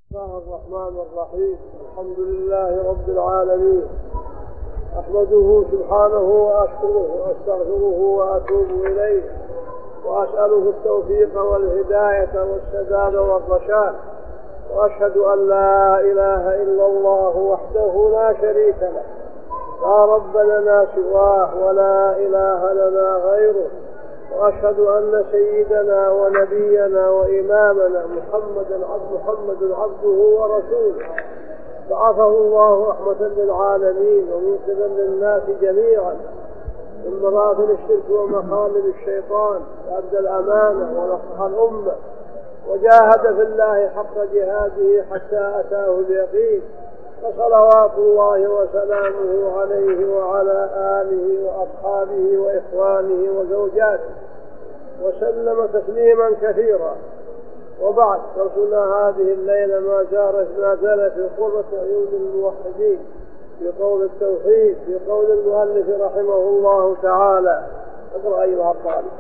الله الرحمن الرحيم. الحمد لله رب العالمين، أحمده سبحانه وأشكره وأستغفره وأتوب إليه، وأسأله التوفيق والهداية والسداد والرشاد، وأشهد أن لا إله إلا الله وحده لا شريك له، لا رب لنا سواه ولا إله لنا غيره، وأشهد أن سيدنا ونبينا وإمامنا محمد عبده ورسوله، بعثه الله رحمة للعالمين ومنقذا للناس جميعا من مراثن الشرك ومخالب الشيطان، وأدى الأمانة ونصح الأمة وجاهد في الله حق جهاده حتى أتاه اليقين، فصلوات الله وسلامه عليه وعلى آله وأصحابه وإخوانه وزوجاته وسلم تسليما كثيرا. وبعد، درسنا هذه الليلة ما زال في قرة عيون الموحدين في قول التوحيد، في قول المؤلف رحمه الله تعالى. اقرأ أيها الطالب.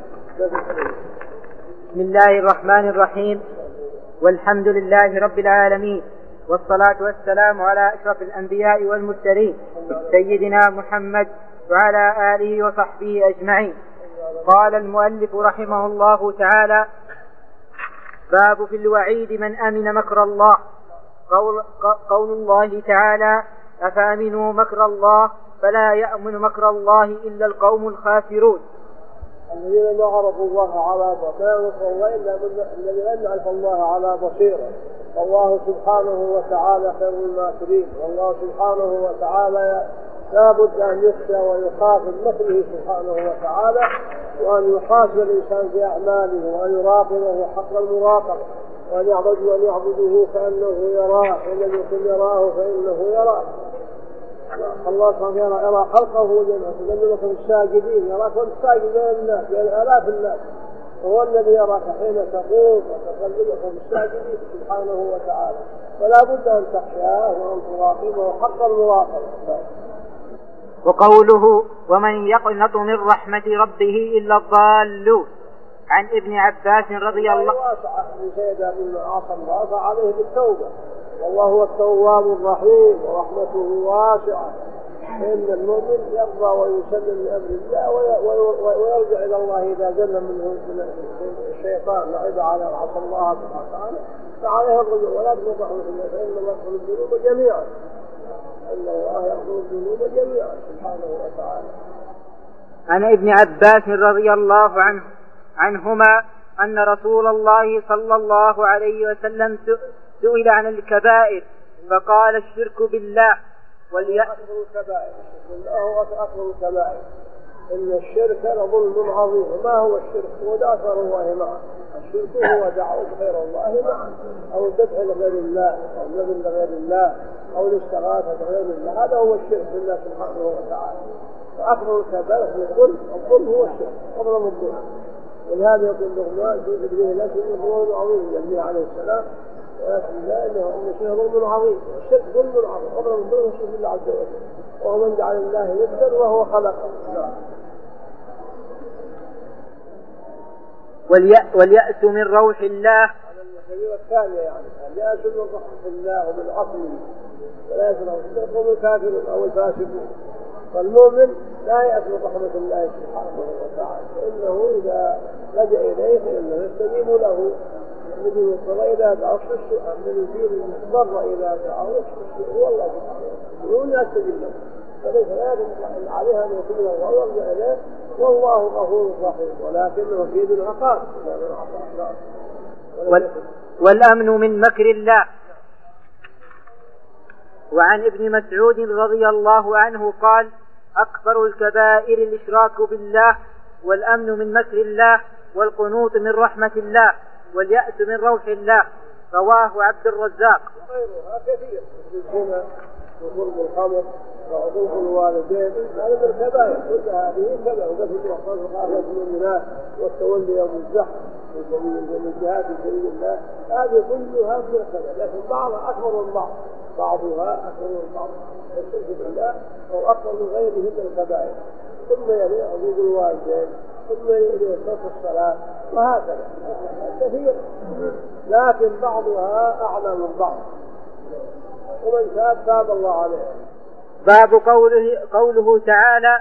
بسم الله الرحمن الرحيم، والحمد لله رب العالمين، والصلاة والسلام على أشرف الأنبياء والمرسلين سيدنا محمد وعلى آله وصحبه أجمعين. قال المؤلف رحمه الله تعالى: باب في الوعيد من أمن مكر الله. قول الله تعالى: أفأمنوا مكر الله فلا يأمن مكر الله إلا القوم الخاسرون. الذين ما عرفوا الله على بصيرة إلا الذين لم يعرف الله على بصيرة. والله سبحانه وتعالى خير الماكرين، والله سبحانه وتعالى لا بد أن يخشى ويخاف من مكره سبحانه وتعالى، وأن يحاسب الإنسان في أعماله، وأن يراقبه حق المراقبة، وأن يعبده كأنه يراه، إن لم يكن يراه فإنه يراه. الله سبحانه يرى خلقه جميعا، لم يكن الساجدين يراك وانت ساجد بين الناس، بين آلاف الناس، وهو الذي يراك حين تقوم وتقلبك بالساجدين سبحانه وتعالى، فلا بد أن تخشاه وأن تراقبه حق المراقبة. وقوله: ومن يقنط من رحمة ربه إلا الضالون. عن ابن عباس رضي الله واسع من سيدنا ابن عاصم واسع عليه بالتوبة، والله هو التواب الرحيم ورحمته واسعة. إن المؤمن يرضى ويسلم لأمر الله ويرجع إلى الله إذا زل منه الشيطان لعب على عصى الله سبحانه وتعالى، فعليه الرجوع ولا تنطع منه، فإن الله يغفر الذنوب جميعا، إن الله يغفر الذنوب جميعا سبحانه وتعالى. عن ابن عباس رضي الله عنهما أن رسول الله صلى الله عليه وسلم سئل عن الكبائر فقال: الشرك بالله أكبر الكبائر. الله أكبر الكبائر. إن الشرك لظلم عظيم. ما هو الشرك؟ هو دعوة الله معه. الشرك هو دعوة غير الله معه، أو الذبح لغير الله، أو النذر لغير الله، أو الاستغاثة لغير الله. هذا هو الشرك بالله سبحانه وتعالى. فأكبر الكبائر هو الظلم هو الشرك قبل الظلم. ولهذا يقول لقمان في ذكره لكن ظلم عظيم للنبي عليه السلام، ولكن لا إن الشرك ظلم عظيم. الشرك ظلم عظيم قبل الظلم الشرك بالله عز وجل، وهو من جعل الله ندا وهو خلقه. واليأس من روح الله. هذا الكبيرة الثانية، يعني اليأس من رحمة الله ومن عقله، ولا يسمع الشرك الكافر أو الفاسقون. فالمؤمن لا يأس من رحمة الله سبحانه وتعالى، فإنه إذا لجأ إليه فإنه يستجيب له. الذي يضطر إذا دعاه السوء، الذي يضطر إذا دعاه السوء هو الله سبحانه وتعالى، يستجيب له. فليس يجب عليها أن يكون الله ويرجع إليه، والله غفور رحيم، ولكنه شديد العقاب. والأمن من مكر الله. وعن ابن مسعود رضي الله عنه قال: أكبر الكبائر الإشراك بالله، والأمن من مكر الله، والقنوط من رحمة الله، واليأس من روح الله. رواه عبد الرزاق. وغيرها كثير، الزنا وشرب الخمر وعقوق الوالدين، هذا من الكبائر، كل هذه كبائر. وقتل الأطفال وقاتل المؤمنات والتولي يوم الزحف من الجهاد في سبيل الله، هذه كلها من الكبائر، لكن بعضها أكبر من بعض، بعضها أكبر من بعض. الشرك بالله أو أكبر من غيره من الكبائر. ثم يلي عقوق الوالدين، ثم يلي ترك الصلاة، وهكذا كثير. لكن بعضها أعلى من بعض، ومن تاب تاب الله عليه. باب قوله تعالى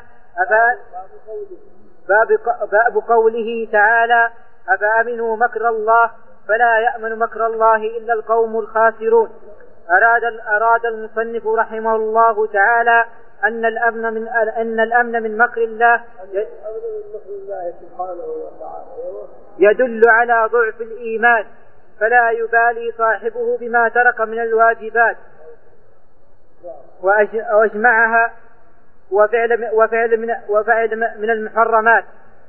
باب قوله تعالى أفأمنوا مكر الله فلا يأمن مكر الله إلا القوم الخاسرون. أراد المصنف رحمه الله تعالى أن الأمن من مكر الله يدل على ضعف الإيمان، فلا يبالي صاحبه بما ترك من الواجبات وأجمعها وفعل من المحرمات.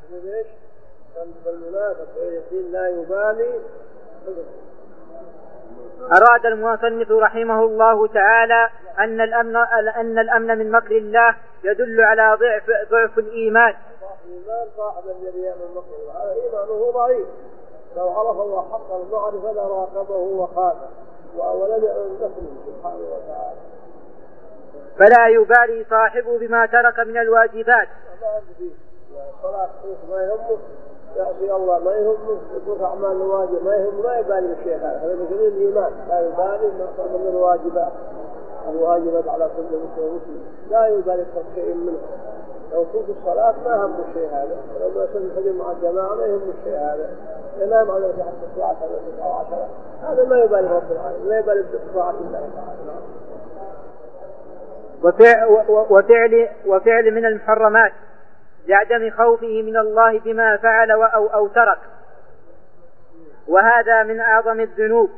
أراد المصنف رحمه الله تعالى أن الأمن من مكر الله يدل على ضعف الإيمان. صاحب الذي يأمن مكر الله هذا إيمانه ضعيف، لو عرف الله حق المعرفة لراقبه وخافه ولم يأمن مكره سبحانه وتعالى. فلا يبالي صاحبه بما ترك من الواجبات. الصلاة ما يهمه، يعصي الله ما يهمه، يترك أعمال الواجب ما يهمه، ما يبالي بالشيء هذا مثل الإيمان، لا يبالي ما صار من الواجبات على كل مسلم، لا يبالي شيء منه. لو كنت الصلاة ما هم الشيء هذا، ولو ما يصلي الفجر مع الجماعة ما يهم الشيء هذا، ينام على حتى الساعة 9 هذا ما يبالي رب العالمين، لا يبالي بطاعة الله تعالى. وفعل من المحرمات لعدم خوفه من الله بما فعل أو ترك، وهذا من أعظم الذنوب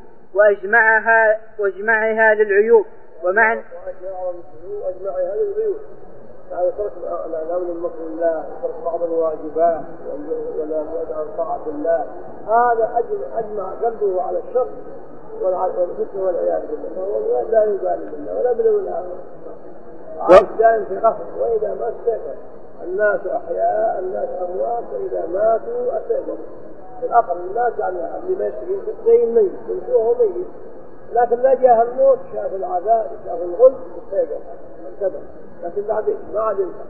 وأجمعها للعيوب. ومعنى أجمعها للعيوب يعني ترك الأمر من مكر الله، ترك بعض الواجبات ولا عن طاعة الله، هذا أجمع قلبه على الشر والفتنة والعياذ بالله، فهو لا يبالي بالله ولا بالآخرة، عايش دائم في غفلة. وإذا ما استيقظ الناس أحياء الناس أموات، وإذا ماتوا استيقظوا. الأقل الناس يعني اللي ما يستيقظ زي الميت يمشوه ميت، لكن لا جاء الموت شاف العذاب شاف الغل استيقظ انتبه، لكن بعدين ما عاد ينفع.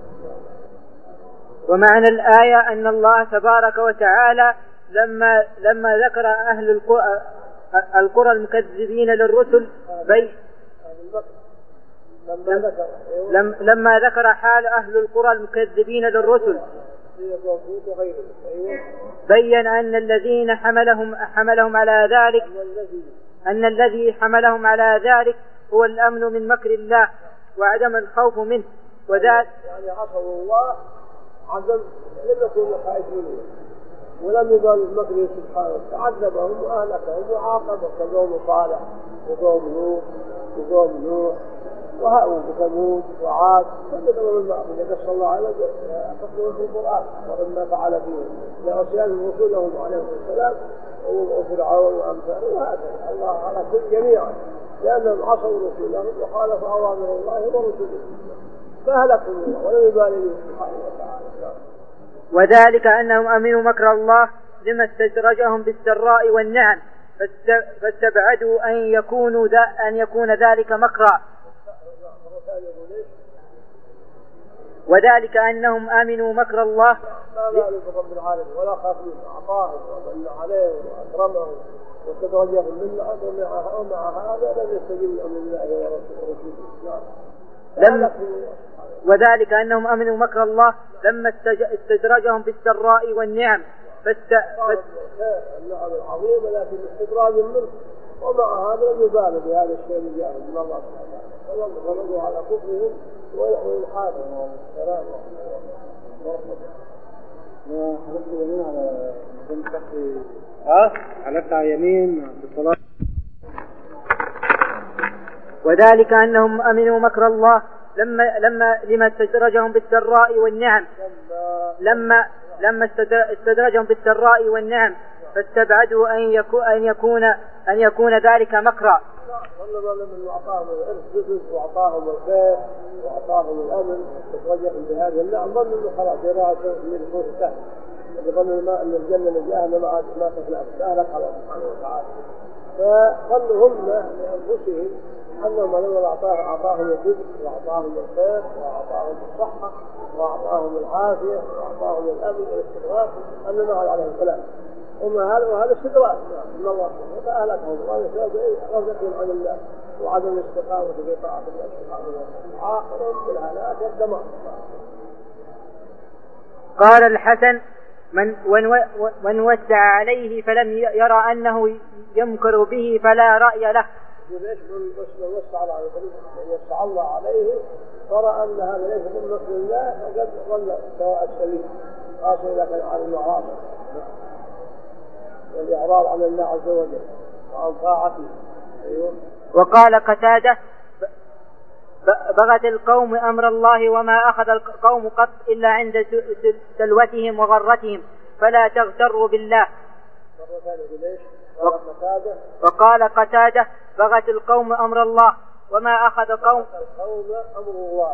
ومعنى الآية أن الله تبارك وتعالى لما ذكر أهل القرى المكذبين للرسل لما ذكر حال أهل القرى المكذبين للرسل بين أن الذين حملهم على ذلك الذي حملهم على ذلك هو الأمن من مكر الله وعدم الخوف منه. وذلك يعني عصوا الله عدم لم يكونوا خائفين ولم يبالوا بمكره سبحانه، فعذبهم وأهلكهم وعاقبهم كقوم صالح وقوم لوط وقوم نوح وهؤلاء ثمود وعاد، فذكروا المعصية اللي قص الله عليه قصوا في القرآن وما فعل فيهم لعصيانهم رسولهم عليه السلام وفرعون وأمثاله، وهكذا الله على كل جميعا لأنهم عصوا رسولهم وخالفوا أوامر الله ورسوله فأهلكهم الله ولم يبالي به سبحانه وتعالى. وذلك أنهم أمنوا مكر الله لما استدرجهم بالسراء والنعم فاستبعدوا أن يكون ذلك مكرا. وذلك أنهم آمنوا مكر الله ما بالوا برب العالمين ولا خافوا، أعطاهم ومن عليهم وأكرمهم واستدرجهم من ومع هذا لم يستجيبوا لأمر الله ورسوله. وذلك أنهم أمنوا مكر الله لما استدرجهم بالسراء والنعم النعم العظيمة لكن استدراج منه، ومع هذا لم يبالوا بهذا الشيء اللي جاء من الله سبحانه وتعالى، فظلوا على كفرهم وإلحادهم والسلام حلفت على يمين بالصلاة. وذلك أنهم أمنوا مكر الله لما استدرجهم بالسراء والنعم لما استدرجهم بالسراء والنعم فاستبعدوا أن يكون ذلك مكرا. والله أعطاهم الرزق وأعطاهم الخير وأعطاهم الأمن وتوجههم بهذه النعم، ظنوا أنه خلاص يراعوا من الفوز السهل، ظنوا أن الجنة اللي جاءنا ما تخلق سهلك على سبحانه وتعالى، فظنوا هم لأنفسهم أنهم لما أعطاهم الرزق وأعطاهم الخير وأعطاهم الصحة وأعطاهم العافية وأعطاهم الأمن والاستقرار أن ما عليهم كلام، وهذا استدراج من الله فأهلكهم رزقهم عن الله وعدم الاستقامة في طاعة الله سبحانه وتعالى عاقبهم بالهلاك والدمار. قال الحسن من وسع عليه فلم يرى أنه يمكر به فلا رأي له. ليش من وسع الله عليه ترى أن هذا ليس من نصر الله فقد ظل سواء السبيل خاصة إذا كان على المعاصي والإعراض عن الله عز وجل وعن طاعته. أيوه. وقال قتادة بغت القوم أمر الله وما أخذ القوم قط إلا عند سلوتهم وغرتهم فلا تغتروا بالله. وقال قتادة بغت القوم أمر الله وما أخذ القوم أمر الله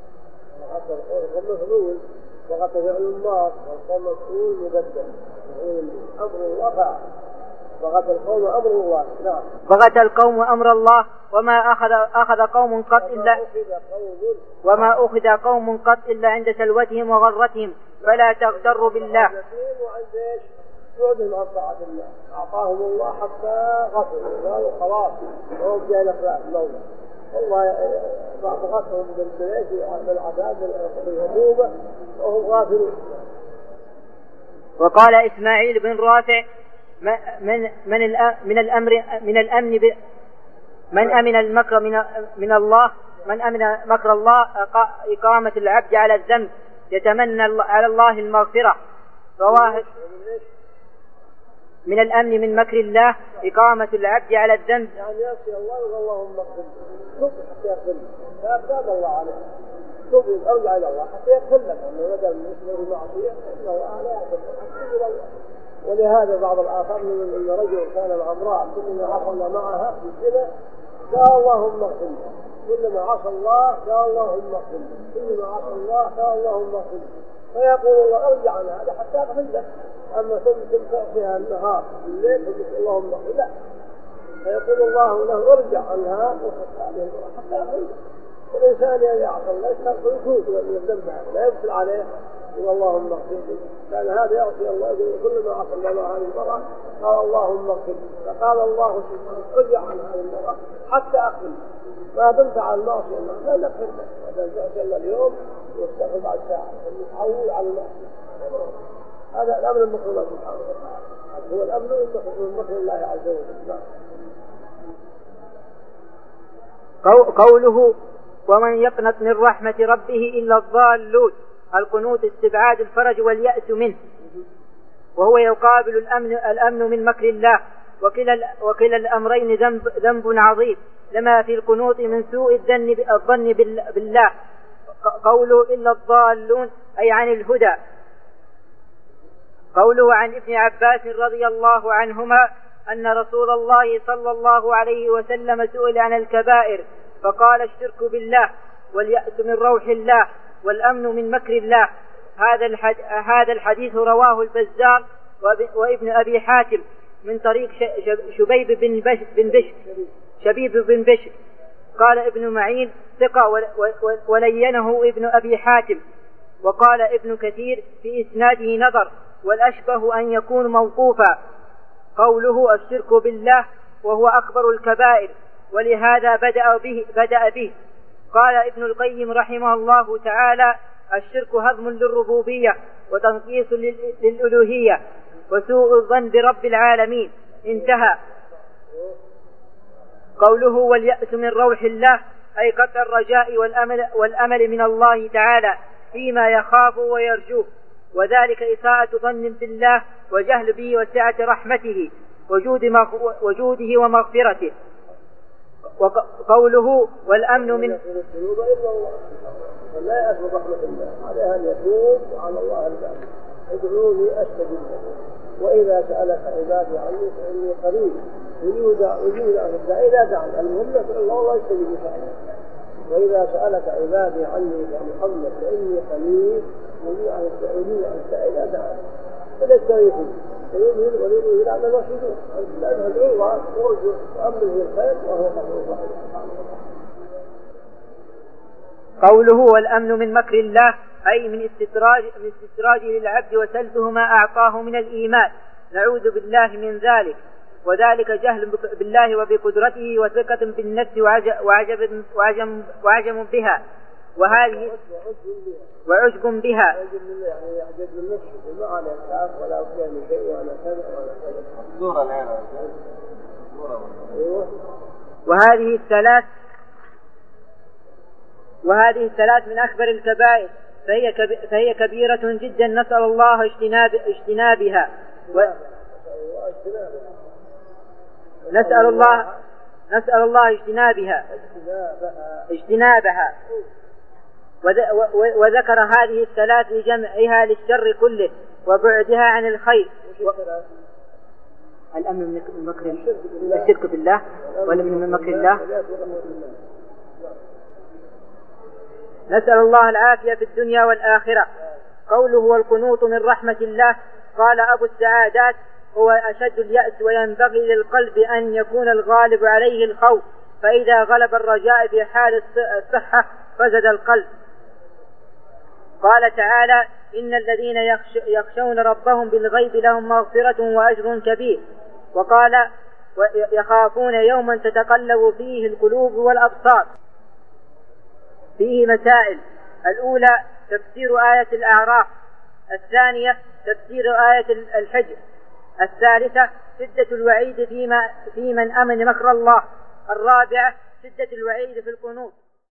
وقد فعل الله والقوم مسؤول مبدل أمر الله بغت القوم أمر الله. نعم. بغت القوم أمر الله وما أخذ قوم قط إلا عند سلوتهم وغرتهم فلا تغتروا بالله. بعدهم عن طاعة الله أعطاهم الله حتى غفروا قالوا خلاص وهم جاء نخلاق المولى والله بغتهم بالعذاب بالعقوبة وهم غافلون. وقال إسماعيل بن رافع من أمن المكر من الله من أمن مكر الله إقامة العبد على الذنب يتمنى على الله المغفرة. رواه من الأمن من مكر الله إقامة العبد على الذنب يعني يأتي الله اللهم اغفر لي حتى يغفر لي فأتاب الله عليه تب أرجع إلى الله حتى يغفر لك أنه بدل من المعصية إن الله لا يغفر إلى الله. ولهذا بعض الآثار من أن رجل كان مع امرأة كلما عصى معها في الزنا قال اللهم اغفر لي كلما عصى الله قال اللهم اغفر لي كلما عصى الله قال اللهم اغفر لي فيقول الله ارجع عن هذا حتى اغفر لك. أما ثم تعصيها النهار الليل فقل اللهم اغفر لك فيقول الله له ارجع عنها حتى اغفر لك. والإنسان يعصى الله يستغفر يتوب ويذنبها لا يبطل عليه يقول اللهم اغفر لي. كان هذا يعصي الله يقول كلما عصى الله مع هذه المرأة قال اللهم اغفر لي فقال الله سبحانه ارجع عن هذه المرأة حتى أغفر لك. ما دمت على المعصية لا نغفر لك وإذا تعصي الله اليوم يستغفر بعد ساعة ونتعود على المعصية. هذا الأمر من مكر الله سبحانه وتعالى هو الأمر من مكر الله عز وجل. قوله ومن يقنط من رحمة ربه إلا الضالون القنوط استبعاد الفرج واليأس منه وهو يقابل الأمن من مكر الله وكلا الأمرين ذنب عظيم لما في القنوط من سوء الظن بالله. قوله إلا الضالون أي عن الهدى. قوله عن ابن عباس رضي الله عنهما أن رسول الله صلى الله عليه وسلم سئل عن الكبائر فقال الشرك بالله واليأس من روح الله والأمن من مكر الله. هذا الحديث رواه البزار وابن أبي حاتم من طريق شبيب بن بشر. قال ابن معين ثقة ولينه ابن أبي حاتم. وقال ابن كثير في إسناده نظر والأشبه أن يكون موقوفا. قوله الشرك بالله وهو أكبر الكبائر ولهذا بدأ به. قال ابن القيم رحمه الله تعالى الشرك هضم للربوبية وتنقيص للألوهية وسوء الظن برب العالمين. انتهى. قوله واليأس من روح الله أي قطع الرجاء والأمل من الله تعالى فيما يخاف ويرجوه وذلك إساءة ظن بالله وجهل به وسعة رحمته وجوده ومغفرته. وقوله والأمن من الذنوب إلا الله فلا يأس رحمة الله عليها أن يتوب على الله الباب ادعوني أستجب لكم وإذا سألك عبادي عني فإني قريب إذا دعا المهم فإن الله يستجيب فعلا. وإذا سألك عبادي عني يا محمد فإني قريب يدعوني أنت إذا دعا فليستغيثوا فيؤمن وليؤمن إلى أن الوحيدون لأنه ادعو الله وارجو وأمره الخير وهو غفور رحيم. قوله والأمن من مكر الله أي من استدراجه للعبد وسلبه ما أعطاه من الإيمان نعوذ بالله من ذلك، وذلك جهل بالله وبقدرته وثقة بالنفس وعجم بها، وهذه وعجب بها. وهذه الثلاث من أكبر الكبائر، فهي كبيرة جدا، نسأل الله اجتنابها نسأل الله اجتنابها. وذكر هذه الثلاث لجمعها للشر كله وبعدها عن الخير. الأمن من مكر الشرك بالله والأمن من مكر الله. نسأل الله العافية في الدنيا والآخرة. قوله والقنوط من رحمة الله، قال أبو السعادات: هو أشد اليأس، وينبغي للقلب أن يكون الغالب عليه الخوف، فإذا غلب الرجاء في حال الصحة فزد القلب. قال تعالى: إن الذين يخشون ربهم بالغيب لهم مغفرة وأجر كبير. وقال: يخافون يوما تتقلب فيه القلوب والأبصار. فيه مسائل: الأولى تفسير آية الأعراف، الثانية تفسير آية الحجر، الثالثة شدة الوعيد في من أمن مكر الله، الرابعة شدة الوعيد في القنوط.